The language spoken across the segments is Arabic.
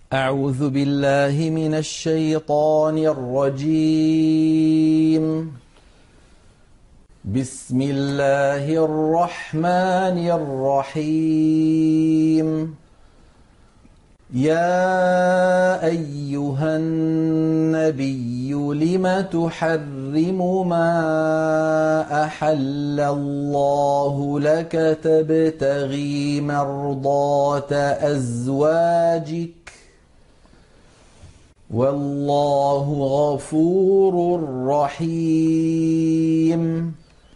أعوذ بالله من الشيطان الرجيم. بسم الله الرحمن الرحيم. يا أيها النبي لم تحرم ما أحل الله لك تبتغي مرضات أزواجك والله غفور رحيم.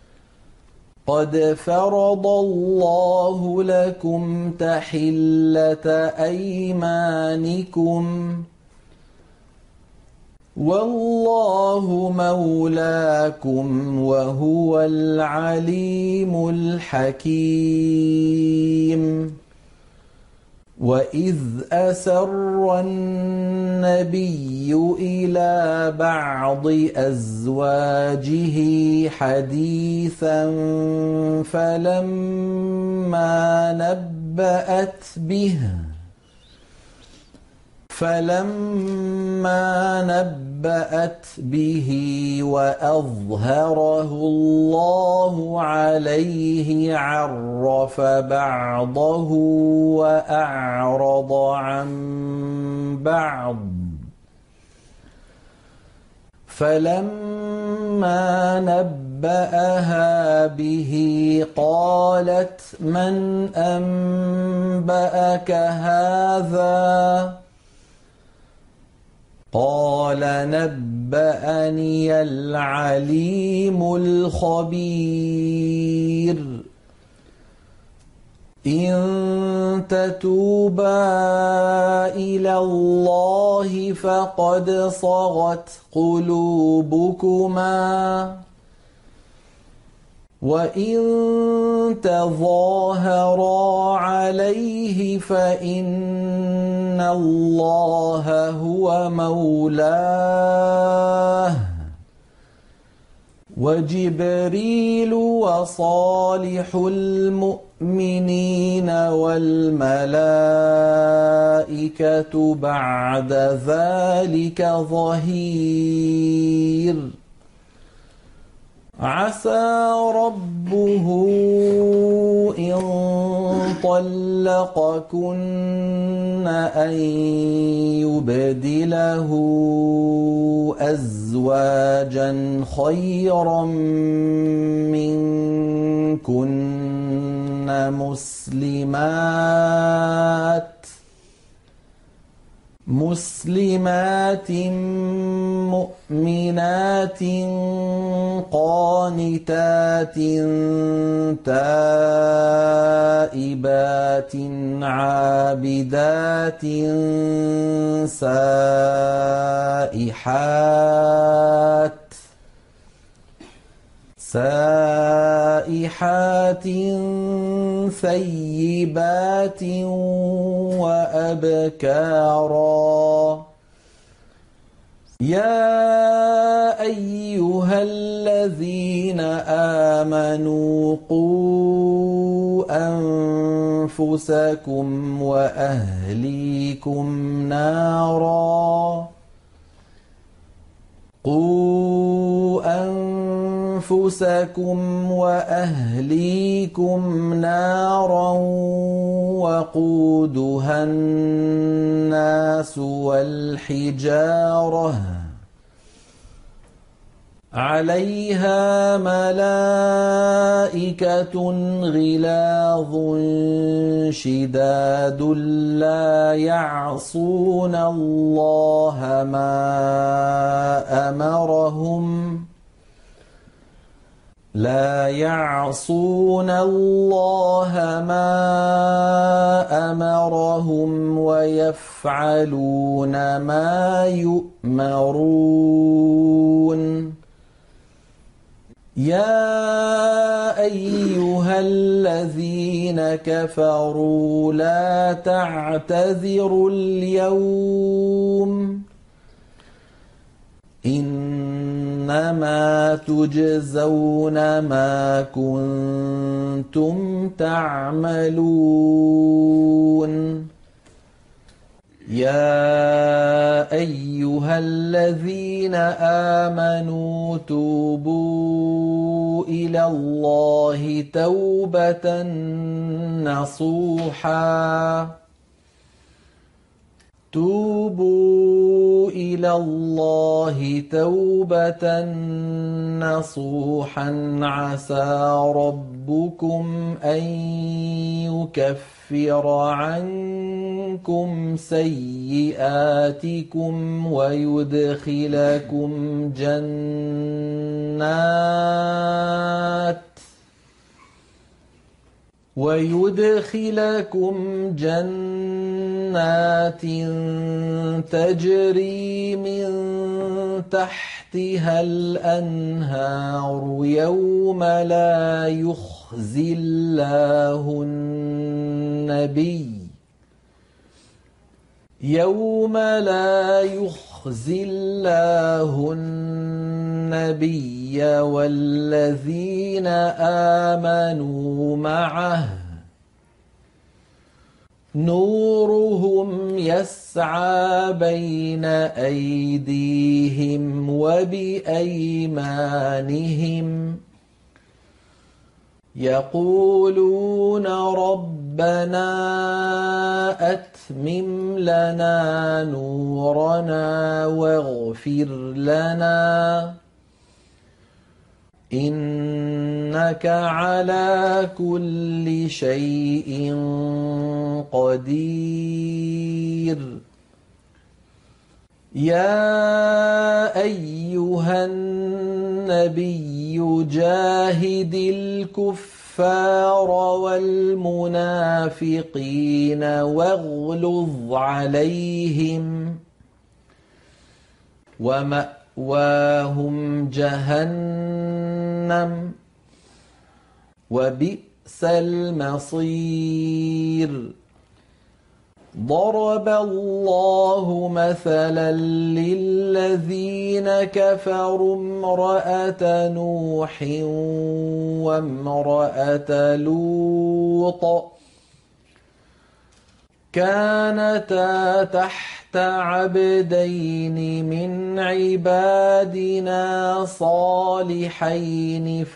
قد فرض الله لكم تحلة أيمانكم والله مولاكم وهو العليم الحكيم. وإذ أسر النبي إلى بعض أزواجه حديثا فلما نبأت به وأظهره الله عليه عرف بعضه وأعرض عن بعض. فلما نبأها به قالت من أنبأك هذا؟ قال نبأني العليم الخبير. إن تتوبا إلى الله فقد صغت قلوبكما وإن تظاهرا عليه فإن الله هو مولاه وجبريل وصالح المؤمنين والملائكة بعد ذلك ظهير. عسى ربه إن طلقكن أن يبدله أزواجا خيرا منكن مسلمات مؤمنات قانتات تائبات عابدات سائحات ثيبات وأبكارا. يا أيها الذين آمنوا قوا أنفسكم وأهليكم نارا وقودها الناس والحجارة عليها ملائكة غلاظ شداد لا يعصون الله ما أمرهم ويفعلون ما يؤمرون. يا أيها الذين كفروا لا تعتذروا اليوم إنما تجزون ما كنتم تعملون. يا أيها الذين آمنوا توبوا إلى الله توبة نصوحا توبوا إلى الله توبة نصوحا عسى ربكم أن يكفر عنكم سيئاتكم ويدخلكم جنات تجري من تحتها الأنهار يوم لا يخزي الله النبي والذين آمنوا معه نورهم يسعى بين أيديهم وبأيمانهم يقولون ربنا أتمم لنا نورنا واغفر لنا إنك على كل شيء قدير يا أيها النبي جاهد الكفار والمنافقين واغلظ عليهم ومأواهم جهنم وبئس المصير ضرب الله مثلا للذين كفروا امرأة نوح وامرأة لوط كانتا تحت عبدين من عبادنا صالحين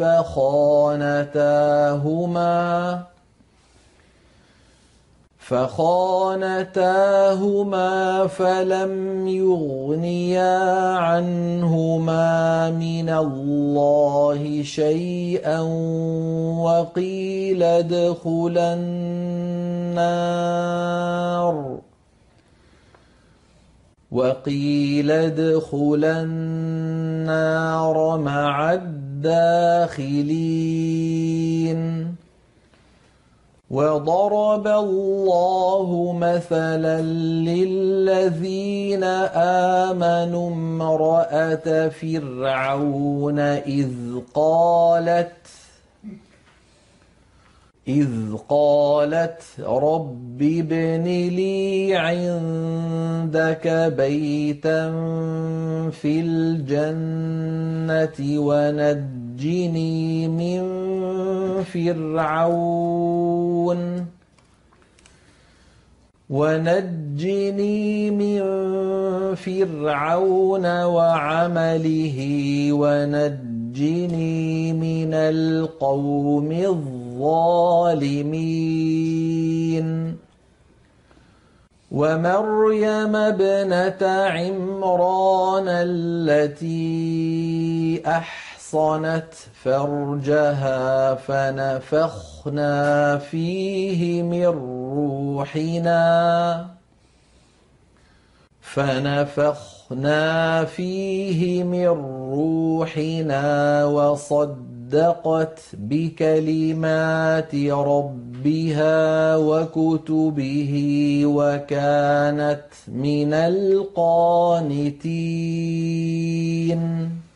فخانتاهما فلم يغنيا عنهما من الله شيئا وقيل ادخلا النار مع الداخلين وضرب الله مثلا للذين آمنوا امرأة فرعون إذ قالت رب ابن لي عندك بيتا في الجنة ونجني من فرعون وعمله ونجني من القوم الظالمين ومريم ابنة عمران التي أحصنت فرجها فنفخنا فيه من روحنا وصدقت بكلمات ربها وكتبه وكانت من القانتين